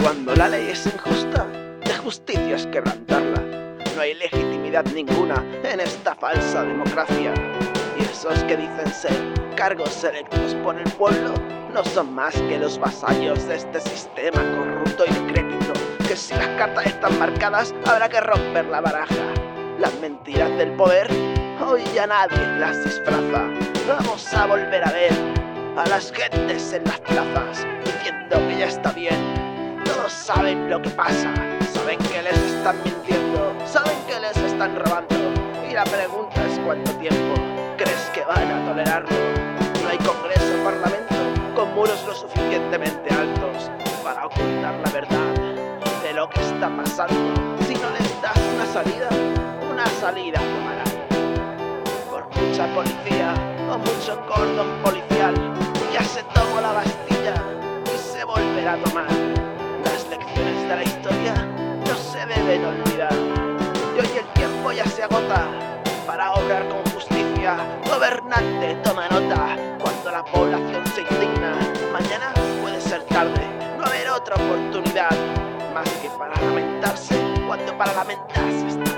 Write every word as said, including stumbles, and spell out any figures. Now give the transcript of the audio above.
Cuando la ley es injusta, de justicia es quebrantarla. No hay legitimidad ninguna en esta falsa democracia. Y esos que dicen ser cargos electos por el pueblo no son más que los vasallos de este sistema corrupto y decrépito, que si las cartas están marcadas habrá que romper la baraja. Las mentiras del poder hoy ya nadie las disfraza. Vamos a volver a ver a las gentes en las plazas diciendo que ya está bien. Todos saben lo que pasa, saben que les están mintiendo, saben que les están robando. Y la pregunta es cuánto tiempo crees que van a tolerarlo. No hay congreso o parlamento con muros lo suficientemente altos para ocultar la verdad de lo que está pasando. Si no les das una salida, una salida tomarán. Por mucha policía o mucho cordón policial, ya se tomó la Bastilla y se volverá a tomar. Las lecciones de la historia no se deben olvidar. Y hoy el tiempo ya se agota para obrar con justicia. Gobernante, toma nota. Cuando la población se indigna, mañana puede ser tarde. No haber otra oportunidad más que para lamentarse cuando para lamentarse está